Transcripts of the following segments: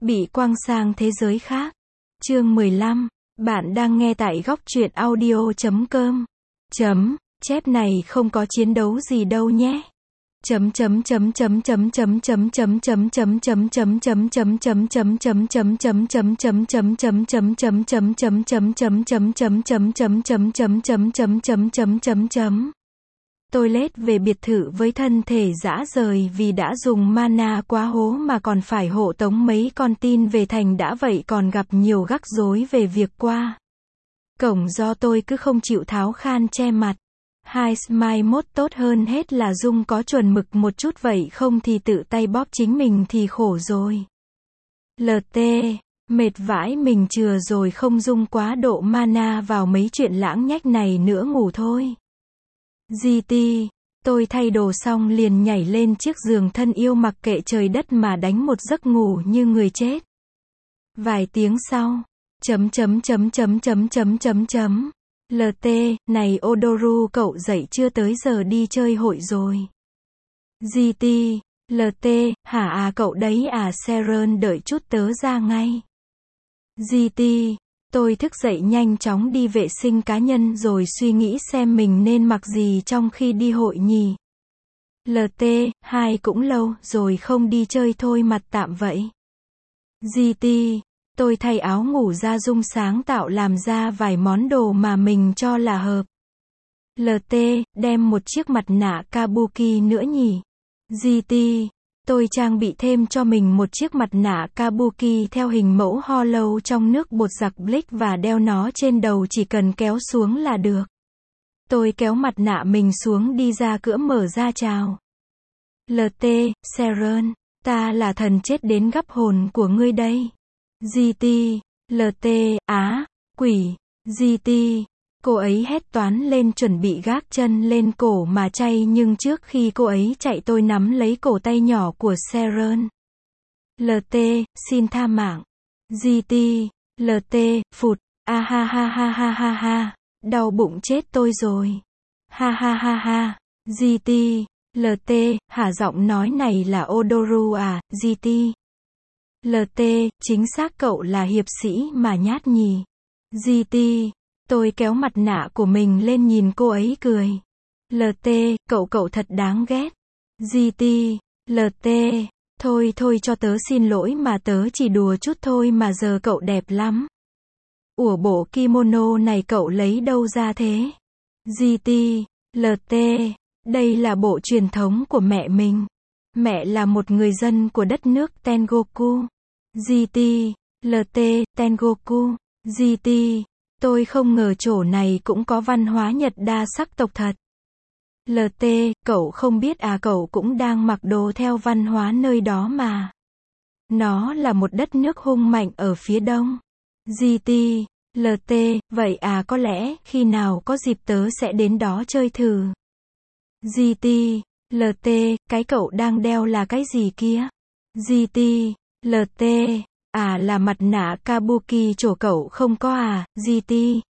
Bị quăng sang thế giới khác. Chương 15. Bạn đang nghe tại góc truyện audio.com. Chép này không có chiến đấu gì đâu nhé. Toilet về biệt thự với thân thể rã rời vì đã dùng mana quá hố mà còn phải hộ tống mấy con tin về thành đã vậy còn gặp nhiều rắc rối về việc qua cổng do tôi cứ không chịu tháo khan che mặt. Hai smile mốt tốt hơn hết là Dung có chuẩn mực một chút vậy không thì tự tay bóp chính mình thì khổ rồi. LT, mệt vãi mình chừa rồi không dung quá độ mana vào mấy chuyện lãng nhách này nữa ngủ thôi. GT, tôi thay đồ xong liền nhảy lên chiếc giường thân yêu mặc kệ trời đất mà đánh một giấc ngủ như người chết. Vài tiếng sau, LT, này Odoru cậu dậy chưa tới giờ đi chơi hội rồi. GT, LT, hả à cậu đấy à Seren đợi chút tớ ra ngay. GT, tôi thức dậy nhanh chóng đi vệ sinh cá nhân rồi suy nghĩ xem mình nên mặc gì trong khi đi hội nhỉ. LT, hai cũng lâu rồi không đi chơi thôi mặt tạm vậy. GT, tôi thay áo ngủ ra Dung sáng tạo làm ra vài món đồ mà mình cho là hợp. LT, đem một chiếc mặt nạ kabuki nữa nhỉ. GT, tôi trang bị thêm cho mình một chiếc mặt nạ kabuki theo hình mẫu hollow trong nước bột giặc Blick và đeo nó trên đầu chỉ cần kéo xuống là được. Tôi kéo mặt nạ mình xuống đi ra cửa mở ra chào. LT, Seren, ta là thần chết đến gắp hồn của ngươi đây. GT, LT, á, quỷ, GT, cô ấy hét toán lên chuẩn bị gác chân lên cổ mà chay nhưng trước khi cô ấy chạy tôi nắm lấy cổ tay nhỏ của Seren. LT, xin tha mạng. GT, LT, phụt, a ha ha ha ha ha ha, đau bụng chết tôi rồi. Ha ha ha ha, GT, LT, hả giọng nói này là Odoru à, GT. LT, chính xác cậu là hiệp sĩ mà nhát nhì. GT, tôi kéo mặt nạ của mình lên nhìn cô ấy cười. LT, cậu thật đáng ghét. GT, LT, thôi cho tớ xin lỗi mà tớ chỉ đùa chút thôi mà giờ cậu đẹp lắm. Ủa bộ kimono này cậu lấy đâu ra thế? GT, LT, đây là bộ truyền thống của mẹ mình. Mẹ là một người dân của đất nước Tengoku. GT, LT, Tengoku, GT, tôi không ngờ chỗ này cũng có văn hóa Nhật đa sắc tộc thật. LT, cậu không biết à cậu cũng đang mặc đồ theo văn hóa nơi đó mà. Nó là một đất nước hung mạnh ở phía đông. GT, LT, vậy à có lẽ khi nào có dịp tớ sẽ đến đó chơi thử. GT, LT, cái cậu đang đeo là cái gì kia? GT, LT, à là mặt nạ kabuki chỗ cậu không có à, GT.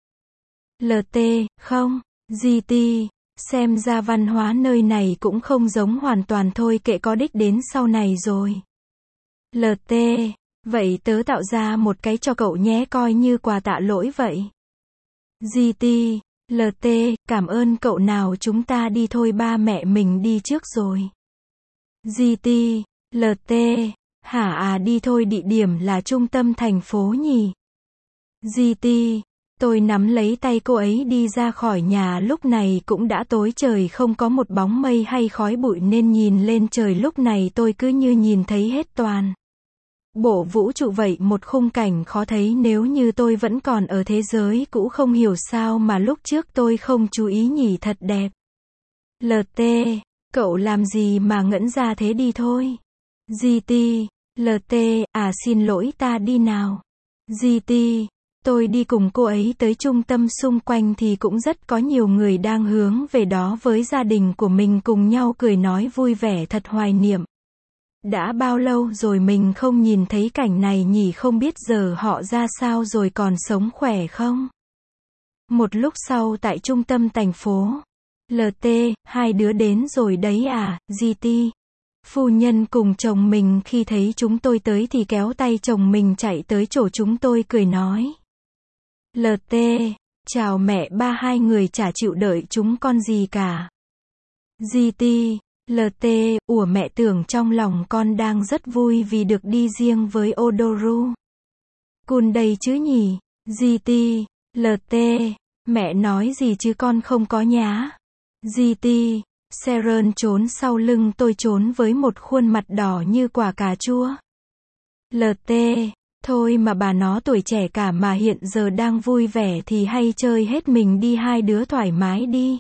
LT, không, GT, xem ra văn hóa nơi này cũng không giống hoàn toàn thôi kệ có đích đến sau này rồi. LT, vậy tớ tạo ra một cái cho cậu nhé coi như quà tạ lỗi vậy. GT, LT, cảm ơn cậu nào chúng ta đi thôi ba mẹ mình đi trước rồi. GT, LT, hả à đi thôi địa điểm là trung tâm thành phố nhỉ. GT, tôi nắm lấy tay cô ấy đi ra khỏi nhà lúc này cũng đã tối trời không có một bóng mây hay khói bụi nên nhìn lên trời lúc này tôi cứ như nhìn thấy hết toàn bộ vũ trụ vậy một khung cảnh khó thấy nếu như tôi vẫn còn ở thế giới cũ không hiểu sao mà lúc trước tôi không chú ý nhỉ thật đẹp. LT, cậu làm gì mà ngẩn ra thế đi thôi. GT, LT, à xin lỗi ta đi nào. GT, tôi đi cùng cô ấy tới trung tâm xung quanh thì cũng rất có nhiều người đang hướng về đó với gia đình của mình cùng nhau cười nói vui vẻ thật hoài niệm. Đã bao lâu rồi mình không nhìn thấy cảnh này nhỉ không biết giờ họ ra sao rồi còn sống khỏe không? Một lúc sau tại trung tâm thành phố. LT, hai đứa đến rồi đấy à, GT. Phu nhân cùng chồng mình khi thấy chúng tôi tới thì kéo tay chồng mình chạy tới chỗ chúng tôi cười nói. LT, chào mẹ ba, hai người chả chịu đợi chúng con gì cả. GT, LT, ủa mẹ tưởng trong lòng con đang rất vui vì được đi riêng với Odoru Kun đây chứ nhỉ. GT, LT, mẹ nói gì chứ con không có nhá. GT, Sharon trốn sau lưng tôi trốn với một khuôn mặt đỏ như quả cà chua. LT, thôi mà bà nó tuổi trẻ cả mà hiện giờ đang vui vẻ thì hay chơi hết mình đi, hai đứa thoải mái đi.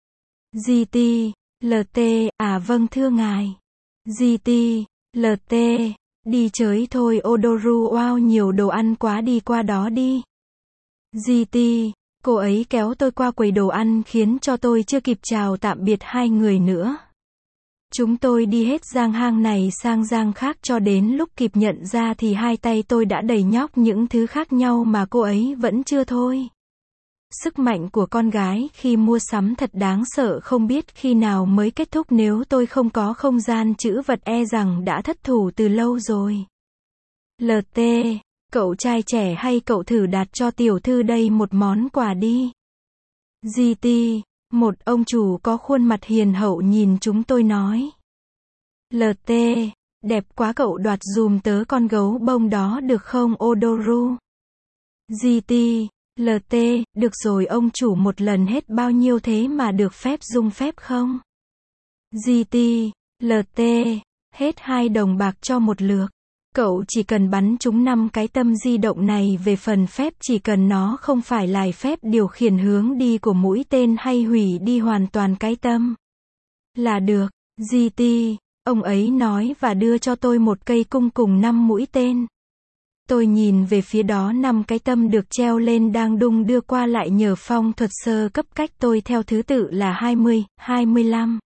GT, LT, à vâng thưa ngài. GT, LT, đi chơi thôi Odoru, wow nhiều đồ ăn quá, đi qua đó đi. GT, cô ấy kéo tôi qua quầy đồ ăn khiến cho tôi chưa kịp chào tạm biệt hai người nữa. Chúng tôi đi hết giang hang này sang giang khác cho đến lúc kịp nhận ra thì hai tay tôi đã đầy nhóc những thứ khác nhau mà cô ấy vẫn chưa thôi. Sức mạnh của con gái khi mua sắm thật đáng sợ, không biết khi nào mới kết thúc, nếu tôi không có không gian trữ vật e rằng đã thất thủ từ lâu rồi. LT, cậu trai trẻ hay cậu thử đặt cho tiểu thư đây một món quà đi. GT, một ông chủ có khuôn mặt hiền hậu nhìn chúng tôi nói. LT, đẹp quá, cậu đoạt dùm tớ con gấu bông đó được không Odoru? GT, LT, được rồi ông chủ, một lần hết bao nhiêu thế mà được phép dung phép không? GT, LT, hết 2 đồng bạc cho một lượt. Cậu chỉ cần bắn trúng 5 cái tâm di động này, về phần phép chỉ cần nó không phải là phép điều khiển hướng đi của mũi tên hay hủy đi hoàn toàn cái tâm là được. GT, ông ấy nói và đưa cho tôi một cây cung cùng 5 mũi tên. Tôi nhìn về phía đó, 5 cái tâm được treo lên đang đung đưa qua lại nhờ phong thuật sơ cấp cách tôi theo thứ tự là 20, 25,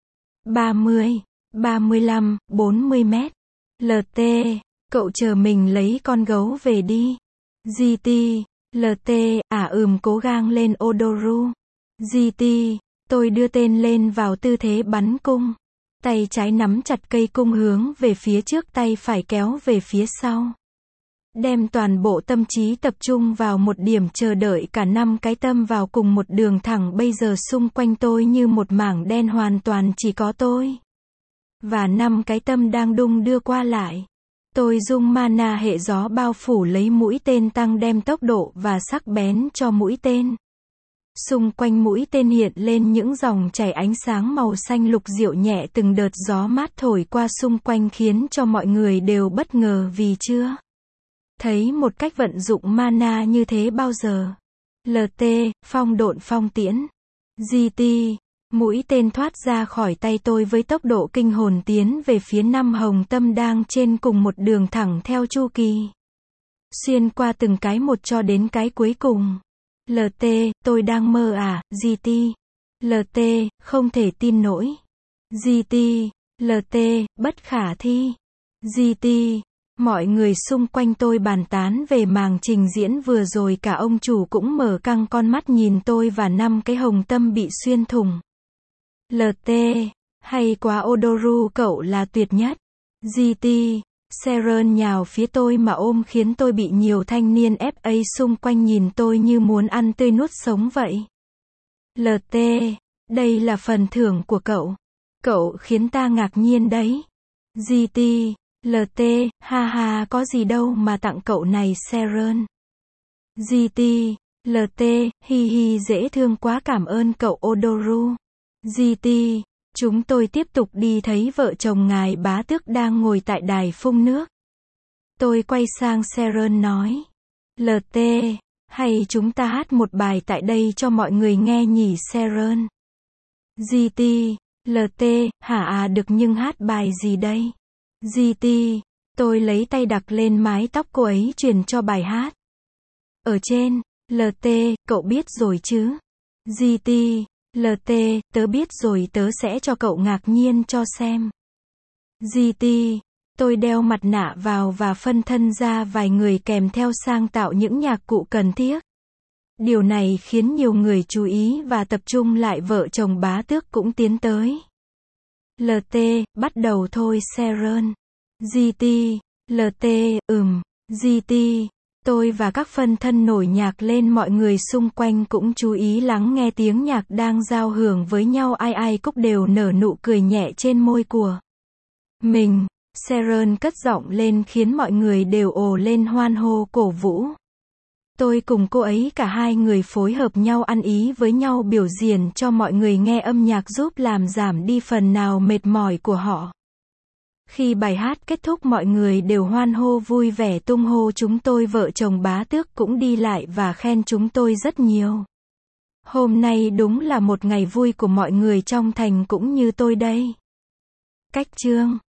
30, 35, 40 mét. LT, cậu chờ mình lấy con gấu về đi. GT, LT, à cố gắng lên Odoru. GT, tôi đưa tên lên vào tư thế bắn cung. Tay trái nắm chặt cây cung hướng về phía trước, tay phải kéo về phía sau. Đem toàn bộ tâm trí tập trung vào một điểm, chờ đợi cả 5 cái tâm vào cùng một đường thẳng. Bây giờ xung quanh tôi như một mảng đen, hoàn toàn chỉ có tôi và 5 cái tâm đang đung đưa qua lại. Tôi dùng mana hệ gió bao phủ lấy mũi tên, tăng đem tốc độ và sắc bén cho mũi tên. Xung quanh mũi tên hiện lên những dòng chảy ánh sáng màu xanh lục dịu nhẹ, từng đợt gió mát thổi qua xung quanh khiến cho mọi người đều bất ngờ vì chưa thấy một cách vận dụng mana như thế bao giờ. LT, phong độn phong tiễn. GT, mũi tên thoát ra khỏi tay tôi với tốc độ kinh hồn tiến về phía 5 hồng tâm đang trên cùng một đường thẳng theo chu kỳ, xuyên qua từng cái một cho đến cái cuối cùng. LT, tôi đang mơ à? GT, LT, không thể tin nổi. GT, LT, bất khả thi. GT, mọi người xung quanh tôi bàn tán về màn trình diễn vừa rồi, cả ông chủ cũng mở căng con mắt nhìn tôi và 5 cái hồng tâm bị xuyên thủng. LT, hay quá Odoru, cậu là tuyệt nhất. GT, Sharon nhào phía tôi mà ôm khiến tôi bị nhiều thanh niên FA xung quanh nhìn tôi như muốn ăn tươi nuốt sống vậy. LT, đây là phần thưởng của cậu. Cậu khiến ta ngạc nhiên đấy. GT, LT, ha ha, có gì đâu mà tặng cậu này Sharon. GT, LT, hi hi, dễ thương quá, cảm ơn cậu Odoru. GT, chúng tôi tiếp tục đi thấy vợ chồng ngài bá tước đang ngồi tại đài phun nước. Tôi quay sang Sharon nói. LT, hay chúng ta hát một bài tại đây cho mọi người nghe nhỉ Sharon? GT, LT, hả à được, nhưng hát bài gì đây? GT, tôi lấy tay đặt lên mái tóc cô ấy truyền cho bài hát. Ở trên. LT, cậu biết rồi chứ? GT, LT, tớ biết rồi, tớ sẽ cho cậu ngạc nhiên cho xem. GT, tôi đeo mặt nạ vào và phân thân ra vài người kèm theo sang tạo những nhạc cụ cần thiết. Điều này khiến nhiều người chú ý và tập trung lại, vợ chồng bá tước cũng tiến tới. LT, bắt đầu thôi Sharon. GT, LT, GT. Tôi và các phân thân nổi nhạc lên, mọi người xung quanh cũng chú ý lắng nghe tiếng nhạc đang giao hưởng với nhau, ai ai cũng đều nở nụ cười nhẹ trên môi của mình. Sharon cất giọng lên khiến mọi người đều ồ lên hoan hô cổ vũ. Tôi cùng cô ấy, cả hai người phối hợp nhau ăn ý với nhau, biểu diễn cho mọi người nghe âm nhạc giúp làm giảm đi phần nào mệt mỏi của họ. Khi bài hát kết thúc, mọi người đều hoan hô vui vẻ tung hô chúng tôi. Vợ chồng Bá Tước cũng đi lại và khen chúng tôi rất nhiều. Hôm nay đúng là một ngày vui của mọi người trong thành cũng như tôi đây. Cách chương